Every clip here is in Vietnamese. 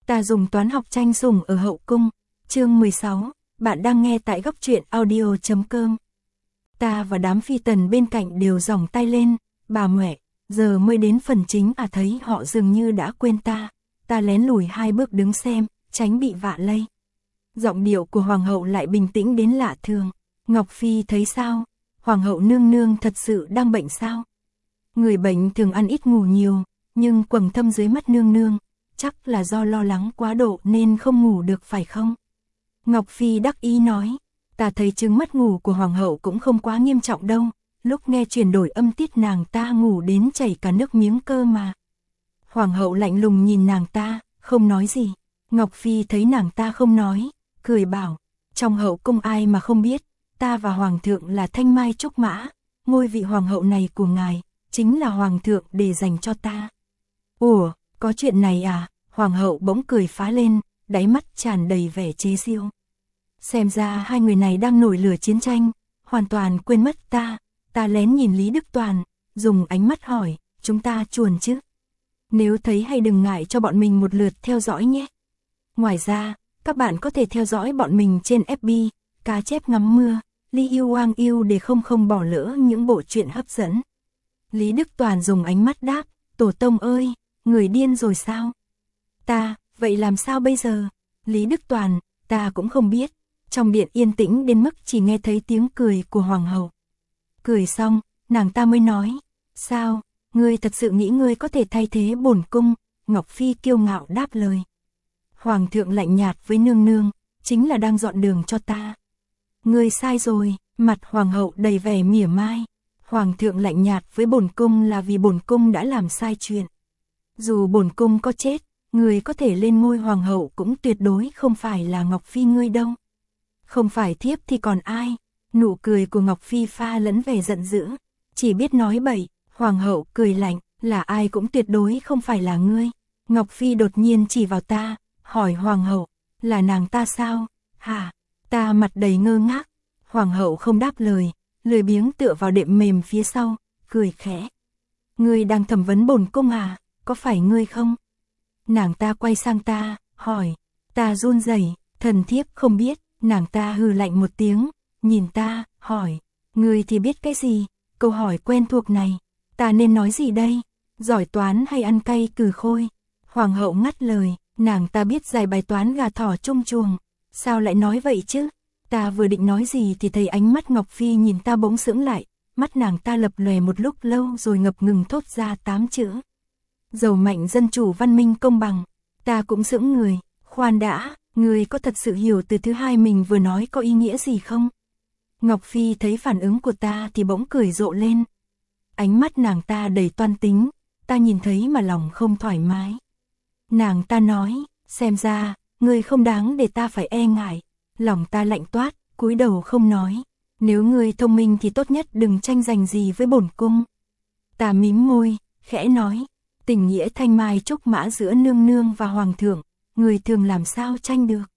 Ta dùng toán học tranh sủng ở hậu cung. Chương 16, bạn đang nghe tại góc truyện audio.com. Ta và đám phi tần bên cạnh đều giỏng tay lên, bà mẹ, giờ mới đến phần chính à, thấy họ dường như đã quên ta. Ta lén lùi 2 bước đứng xem, tránh bị vạ lây. Giọng điệu của hoàng hậu lại bình tĩnh đến lạ thường. Ngọc Phi thấy sao? Hoàng hậu nương nương thật sự đang bệnh sao? Người bệnh thường ăn ít ngủ nhiều, nhưng quầng thâm dưới mắt nương nương, chắc là do lo lắng quá độ nên không ngủ được phải không? Ngọc Phi đắc ý nói, ta thấy chứng mất ngủ của hoàng hậu cũng không quá nghiêm trọng đâu, lúc nghe chuyển đổi âm tiết nàng ta ngủ đến chảy cả nước miếng cơ mà. Hoàng hậu lạnh lùng nhìn nàng ta, không nói gì. Ngọc Phi thấy nàng ta không nói, cười bảo, trong hậu cung ai mà không biết, ta và hoàng thượng là thanh mai trúc mã, ngôi vị hoàng hậu này của ngài, chính là hoàng thượng để dành cho ta. Ủa, có chuyện này à? Hoàng hậu bỗng cười phá lên, đáy mắt tràn đầy vẻ chế giễu. Xem ra hai người này đang nổi lửa chiến tranh, hoàn toàn quên mất ta. Ta lén nhìn Lý Đức Toàn, dùng ánh mắt hỏi, chúng ta chuồn chứ? Nếu thấy hay đừng ngại cho bọn mình một lượt theo dõi nhé. Ngoài ra, các bạn có thể theo dõi bọn mình trên FB, Cá Chép Ngắm Mưa, Li Yêu Wang Yêu để không bỏ lỡ những bộ truyện hấp dẫn. Lý Đức Toàn dùng ánh mắt đáp, tổ tông ơi, người điên rồi sao? Ta, vậy làm sao bây giờ? Lý Đức Toàn, ta cũng không biết. Trong điện yên tĩnh đến mức chỉ nghe thấy tiếng cười của hoàng hậu. Cười xong, nàng ta mới nói, sao, ngươi thật sự nghĩ ngươi có thể thay thế bổn cung? Ngọc Phi kiêu ngạo đáp lời. Hoàng thượng lạnh nhạt với nương nương, chính là đang dọn đường cho ta. Ngươi sai rồi, mặt hoàng hậu đầy vẻ mỉa mai. Hoàng thượng lạnh nhạt với bổn cung là vì bổn cung đã làm sai chuyện. Dù bổn cung có chết, người có thể lên ngôi hoàng hậu cũng tuyệt đối không phải là Ngọc Phi ngươi đâu. Không phải thiếp thì còn ai? Nụ cười của Ngọc Phi pha lẫn vẻ giận dữ, chỉ biết nói bậy. Hoàng hậu cười lạnh, là ai cũng tuyệt đối không phải là ngươi. Ngọc Phi đột nhiên chỉ vào ta, hỏi hoàng hậu, là nàng ta sao? Hả? Ta mặt đầy ngơ ngác. Hoàng hậu không đáp lời, lười biếng tựa vào đệm mềm phía sau, cười khẽ. Ngươi đang thẩm vấn bổn cung à? Có phải ngươi không? Nàng ta quay sang ta, hỏi. Ta run rẩy, thần thiếp không biết. Nàng ta hừ lạnh một tiếng, nhìn ta, hỏi. Ngươi thì biết cái gì? Câu hỏi quen thuộc này, ta nên nói gì đây? Giỏi toán hay ăn cay cừ khôi? Hoàng hậu ngắt lời, nàng ta biết giải bài toán gà thỏ chung chuồng. Sao lại nói vậy chứ? Ta vừa định nói gì thì thấy ánh mắt Ngọc Phi nhìn ta bỗng sững lại, mắt nàng ta lập lòe một lúc lâu rồi ngập ngừng thốt ra 8 chữ. Giàu mạnh dân chủ văn minh công bằng. Ta cũng sững người, khoan đã, người có thật sự hiểu từ thứ hai mình vừa nói có ý nghĩa gì không? Ngọc Phi thấy phản ứng của ta thì bỗng cười rộ lên. Ánh mắt nàng ta đầy toan tính, ta nhìn thấy mà lòng không thoải mái. Nàng ta nói, xem ra, ngươi không đáng để ta phải e ngại. Lòng ta lạnh toát, cúi đầu không nói. Nếu ngươi thông minh thì tốt nhất đừng tranh giành gì với bổn cung. Ta mím môi, khẽ nói, tình nghĩa thanh mai trúc mã giữa nương nương và hoàng thượng, người thường làm sao tranh được.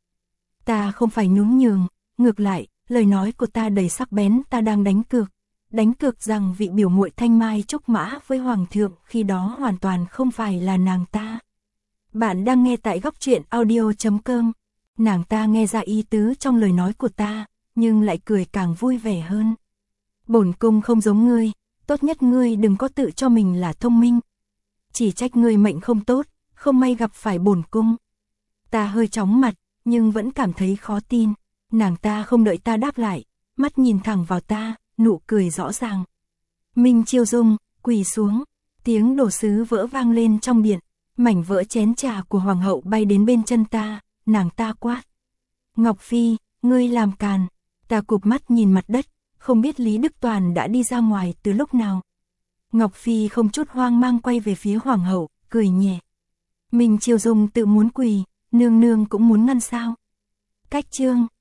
Ta không phải nhún nhường, ngược lại, lời nói của ta đầy sắc bén. Ta đang đánh cược rằng vị biểu muội thanh mai trúc mã với hoàng thượng khi đó hoàn toàn không phải là nàng ta. Bạn đang nghe tại góc truyện audio.com. Nàng ta nghe ra ý tứ trong lời nói của ta, nhưng lại cười càng vui vẻ hơn. Bổn cung không giống ngươi, tốt nhất ngươi đừng có tự cho mình là thông minh. Chỉ trách ngươi mệnh không tốt, không may gặp phải bổn cung. Ta hơi chóng mặt, nhưng vẫn cảm thấy khó tin. Nàng ta không đợi ta đáp lại, mắt nhìn thẳng vào ta, nụ cười rõ ràng. Minh Chiêu Dung, quỳ xuống, tiếng đồ sứ vỡ vang lên trong điện, mảnh vỡ chén trà của hoàng hậu bay đến bên chân ta, nàng ta quát. Ngọc Phi, ngươi làm càn. Ta cụp mắt nhìn mặt đất, không biết Lý Đức Toàn đã đi ra ngoài từ lúc nào. Ngọc Phi không chút hoang mang quay về phía hoàng hậu, cười nhẹ. Minh Chiêu Dung tự muốn quỳ, nương nương cũng muốn ngăn sao? Cách chương